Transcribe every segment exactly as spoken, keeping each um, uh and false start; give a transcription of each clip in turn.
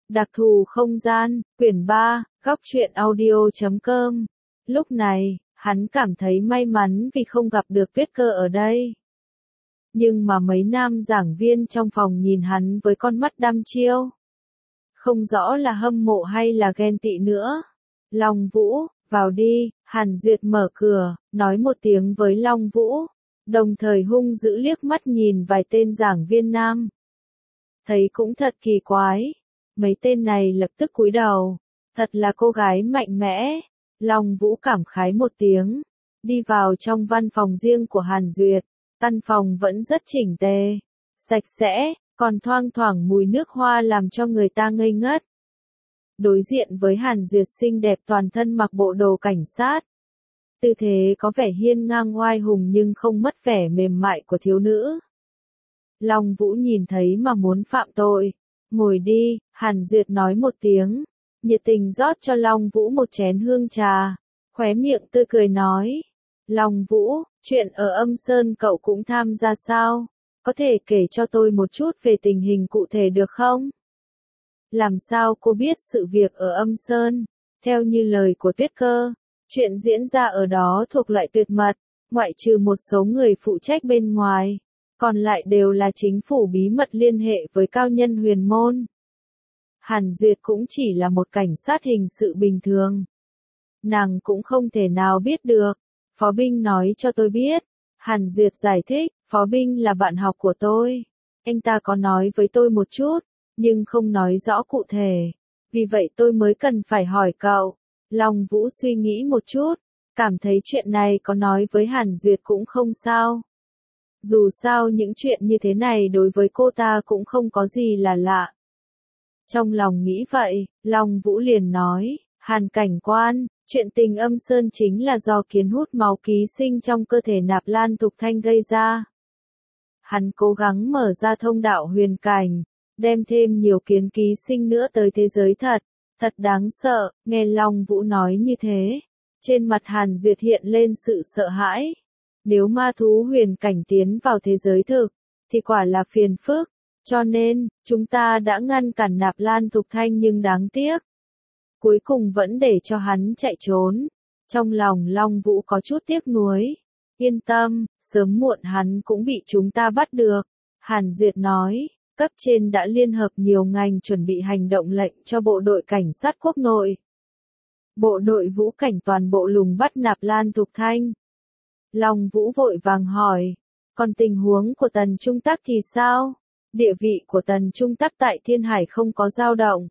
Đặc thù không gian, quyển ba, góc truyện audio chấm com. Lúc này, hắn cảm thấy may mắn vì không gặp được Tuyết Cơ ở đây. Nhưng mà mấy nam giảng viên trong phòng nhìn hắn với con mắt đăm chiêu. Không rõ là hâm mộ hay là ghen tị nữa. Long Vũ, vào đi, Hàn Duyệt mở cửa, nói một tiếng với Long Vũ, đồng thời hung dữ liếc mắt nhìn vài tên giảng viên nam. Thấy cũng thật kỳ quái. Mấy tên này lập tức cúi đầu. Thật là cô gái mạnh mẽ. Long Vũ cảm khái một tiếng. Đi vào trong văn phòng riêng của Hàn Duyệt. Căn phòng vẫn rất chỉnh tề, sạch sẽ, còn thoang thoảng mùi nước hoa làm cho người ta ngây ngất. Đối diện với Hàn Duyệt xinh đẹp toàn thân mặc bộ đồ cảnh sát. Tư thế có vẻ hiên ngang oai hùng nhưng không mất vẻ mềm mại của thiếu nữ. Long Vũ nhìn thấy mà muốn phạm tội. Ngồi đi, Hàn Duyệt nói một tiếng. Nhiệt tình rót cho Long Vũ một chén hương trà. Khóe miệng tươi cười nói. Long Vũ, chuyện ở Âm Sơn cậu cũng tham gia sao? Có thể kể cho tôi một chút về tình hình cụ thể được không? Làm sao cô biết sự việc ở Âm Sơn? Theo như lời của Tuyết Cơ, chuyện diễn ra ở đó thuộc loại tuyệt mật, ngoại trừ một số người phụ trách bên ngoài. Còn lại đều là chính phủ bí mật liên hệ với cao nhân huyền môn. Hàn Duyệt cũng chỉ là một cảnh sát hình sự bình thường. Nàng cũng không thể nào biết được. Phó Binh nói cho tôi biết. Hàn Duyệt giải thích, Phó Binh là bạn học của tôi. Anh ta có nói với tôi một chút, nhưng không nói rõ cụ thể. Vì vậy tôi mới cần phải hỏi cậu. Long Vũ suy nghĩ một chút, cảm thấy chuyện này có nói với Hàn Duyệt cũng không sao. Dù sao những chuyện như thế này đối với cô ta cũng không có gì là lạ. Trong lòng nghĩ vậy, Long Vũ liền nói, Hàn cảnh quan, chuyện tình Âm Sơn chính là do kiến hút máu ký sinh trong cơ thể Nạp Lan Thục Thanh gây ra. Hắn cố gắng mở ra thông đạo huyền cảnh, đem thêm nhiều kiến ký sinh nữa tới thế giới thật, thật đáng sợ. Nghe Long Vũ nói như thế, trên mặt Hàn Duyệt hiện lên sự sợ hãi. Nếu ma thú huyền cảnh tiến vào thế giới thực, thì quả là phiền phức. Cho nên, chúng ta đã ngăn cản Nạp Lan Thục Thanh nhưng đáng tiếc. Cuối cùng vẫn để cho hắn chạy trốn. Trong lòng Long Vũ có chút tiếc nuối. Yên tâm, sớm muộn hắn cũng bị chúng ta bắt được. Hàn Duyệt nói, cấp trên đã liên hợp nhiều ngành chuẩn bị hành động lệnh cho bộ đội cảnh sát quốc nội. Bộ đội vũ cảnh toàn bộ lùng bắt Nạp Lan Thục Thanh. Long Vũ vội vàng hỏi, còn tình huống của Tần Trung Tắc thì sao? Địa vị của Tần Trung Tắc tại Thiên Hải không có dao động.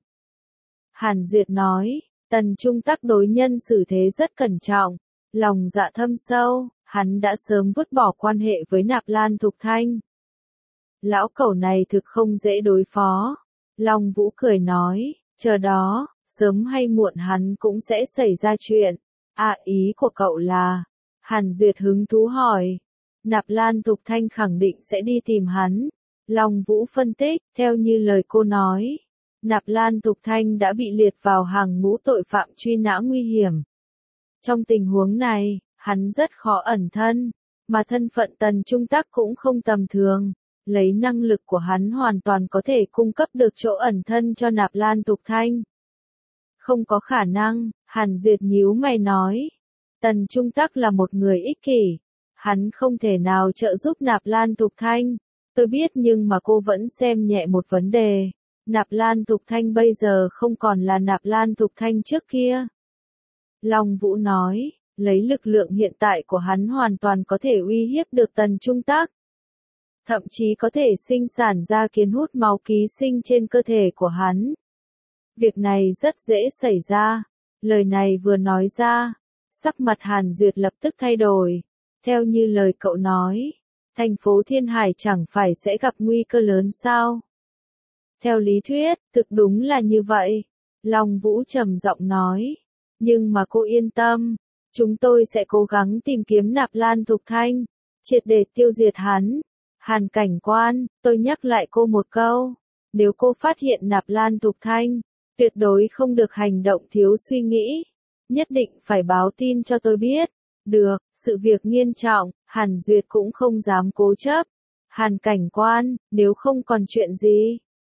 Hàn Duyệt nói, Tần Trung Tắc đối nhân xử thế rất cẩn trọng, lòng dạ thâm sâu, hắn đã sớm vứt bỏ quan hệ với Nạp Lan Thục Thanh. Lão cẩu này thực không dễ đối phó. Long Vũ cười nói, chờ đó, sớm hay muộn hắn cũng sẽ xảy ra chuyện. À, ý của cậu là... Hàn Duyệt hứng thú hỏi. Nạp Lan Thục Thanh khẳng định sẽ đi tìm hắn. Long Vũ phân tích, theo như lời cô nói. Nạp Lan Thục Thanh đã bị liệt vào hàng ngũ tội phạm truy nã nguy hiểm. Trong tình huống này, hắn rất khó ẩn thân, mà thân phận Tần Trung Tắc cũng không tầm thường. Lấy năng lực của hắn hoàn toàn có thể cung cấp được chỗ ẩn thân cho Nạp Lan Thục Thanh. Không có khả năng, Hàn Duyệt nhíu mày nói. Tần Trung Tắc là một người ích kỷ. Hắn không thể nào trợ giúp Nạp Lan Thục Thanh. Tôi biết nhưng mà cô vẫn xem nhẹ một vấn đề. Nạp Lan Thục Thanh bây giờ không còn là Nạp Lan Thục Thanh trước kia. Long Vũ nói, lấy lực lượng hiện tại của hắn hoàn toàn có thể uy hiếp được Tần Trung Tắc. Thậm chí có thể sinh sản ra kiến hút máu ký sinh trên cơ thể của hắn. Việc này rất dễ xảy ra. Lời này vừa nói ra, sắc mặt Hàn Duyệt lập tức thay đổi. Theo như lời cậu nói, thành phố Thiên Hải chẳng phải sẽ gặp nguy cơ lớn sao? Theo lý thuyết, thực đúng là như vậy. Long Vũ trầm giọng nói. Nhưng mà cô yên tâm, chúng tôi sẽ cố gắng tìm kiếm Nạp Lan Thục Thanh, triệt để tiêu diệt hắn. Hàn cảnh quan, tôi nhắc lại cô một câu. Nếu cô phát hiện Nạp Lan Thục Thanh, tuyệt đối không được hành động thiếu suy nghĩ. Nhất định phải báo tin cho tôi biết. Được, sự việc nghiêm trọng, Hàn Duyệt cũng không dám cố chấp. Hàn cảnh quan, nếu không còn chuyện gì,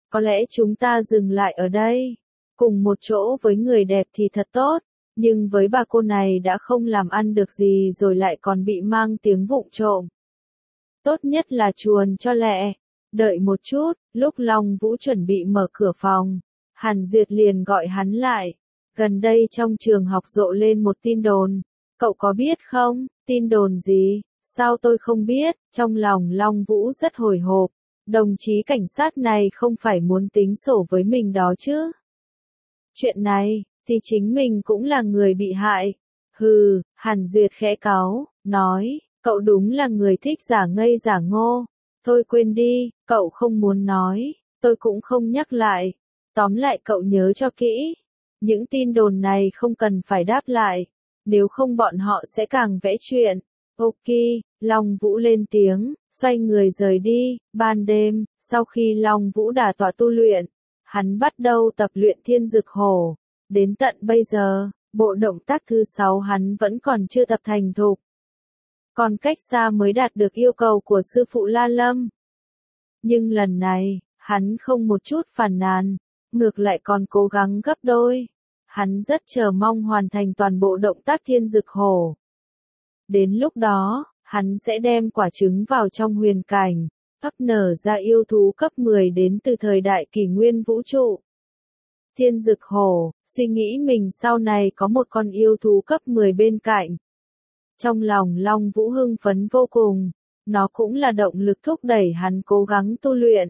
Có lẽ chúng ta dừng lại ở đây. Cùng một chỗ với người đẹp thì thật tốt, nhưng với bà cô này đã không làm ăn được gì rồi lại còn bị mang tiếng vụng trộm. Tốt nhất là chuồn cho lẹ. Đợi một chút, lúc Long Vũ chuẩn bị mở cửa phòng, Hàn Duyệt liền gọi hắn lại. Gần đây trong trường học rộ lên một tin đồn. Cậu có biết không? Tin đồn gì? Sao tôi không biết? Trong lòng Long Vũ rất hồi hộp. Đồng chí cảnh sát này không phải muốn tính sổ với mình đó chứ? Chuyện này, thì chính mình cũng là người bị hại. Hừ, Hàn Duyệt khẽ cáu, nói, cậu đúng là người thích giả ngây giả ngô. Thôi quên đi, cậu không muốn nói, tôi cũng không nhắc lại. Tóm lại cậu nhớ cho kỹ. Những tin đồn này không cần phải đáp lại. Nếu không bọn họ sẽ càng vẽ chuyện. Ok, Long Vũ lên tiếng, xoay người rời đi. Ban đêm, sau khi Long Vũ đả tọa tu luyện, hắn bắt đầu tập luyện thiên dực hổ. Đến tận bây giờ, bộ động tác thứ sáu hắn vẫn còn chưa tập thành thục. Còn cách xa mới đạt được yêu cầu của sư phụ La Lâm. Nhưng lần này, hắn không một chút phàn nàn, ngược lại còn cố gắng gấp đôi. Hắn rất chờ mong hoàn thành toàn bộ động tác thiên dực hổ. Đến lúc đó, hắn sẽ đem quả trứng vào trong huyền cảnh, ấp nở ra yêu thú cấp mười đến từ thời đại kỷ nguyên vũ trụ. Thiên dực hổ, suy nghĩ mình sau này có một con yêu thú cấp mười bên cạnh. Trong lòng Long Vũ hưng phấn vô cùng, nó cũng là động lực thúc đẩy hắn cố gắng tu luyện.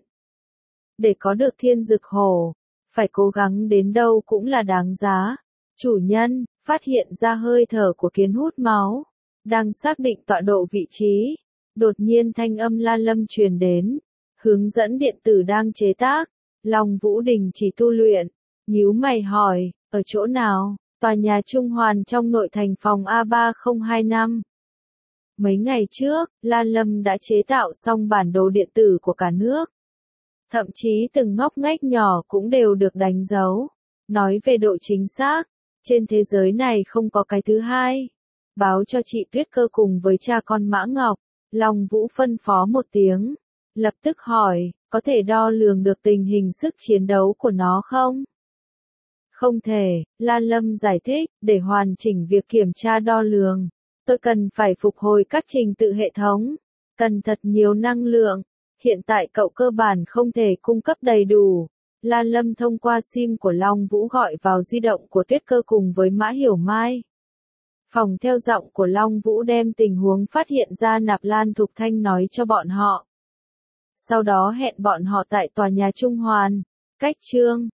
Để có được thiên dực hổ, phải cố gắng đến đâu cũng là đáng giá. Chủ nhân, phát hiện ra hơi thở của kiến hút máu, đang xác định tọa độ vị trí. Đột nhiên thanh âm La Lâm truyền đến, hướng dẫn điện tử đang chế tác. Long Vũ đình chỉ tu luyện, nhíu mày hỏi, ở chỗ nào? Tòa nhà Trung Hoàn trong nội thành phòng A ba không hai năm. Mấy ngày trước, La Lâm đã chế tạo xong bản đồ điện tử của cả nước. Thậm chí từng ngóc ngách nhỏ cũng đều được đánh dấu. Nói về độ chính xác, trên thế giới này không có cái thứ hai. Báo cho chị Tuyết Cơ cùng với cha con Mã Ngọc, Long Vũ phân phó một tiếng. Lập tức hỏi, có thể đo lường được tình hình sức chiến đấu của nó không? Không thể, La Lâm giải thích, để hoàn chỉnh việc kiểm tra đo lường. Tôi cần phải phục hồi các trình tự hệ thống. Cần thật nhiều năng lượng. Hiện tại cậu cơ bản không thể cung cấp đầy đủ. La Lâm thông qua sim của Long Vũ gọi vào di động của Tuyết Cơ cùng với Mã Hiểu Mai. Phòng theo giọng của Long Vũ đem tình huống phát hiện ra Nạp Lan Thục Thanh nói cho bọn họ. Sau đó hẹn bọn họ tại tòa nhà Trung Hoàn. Cách chương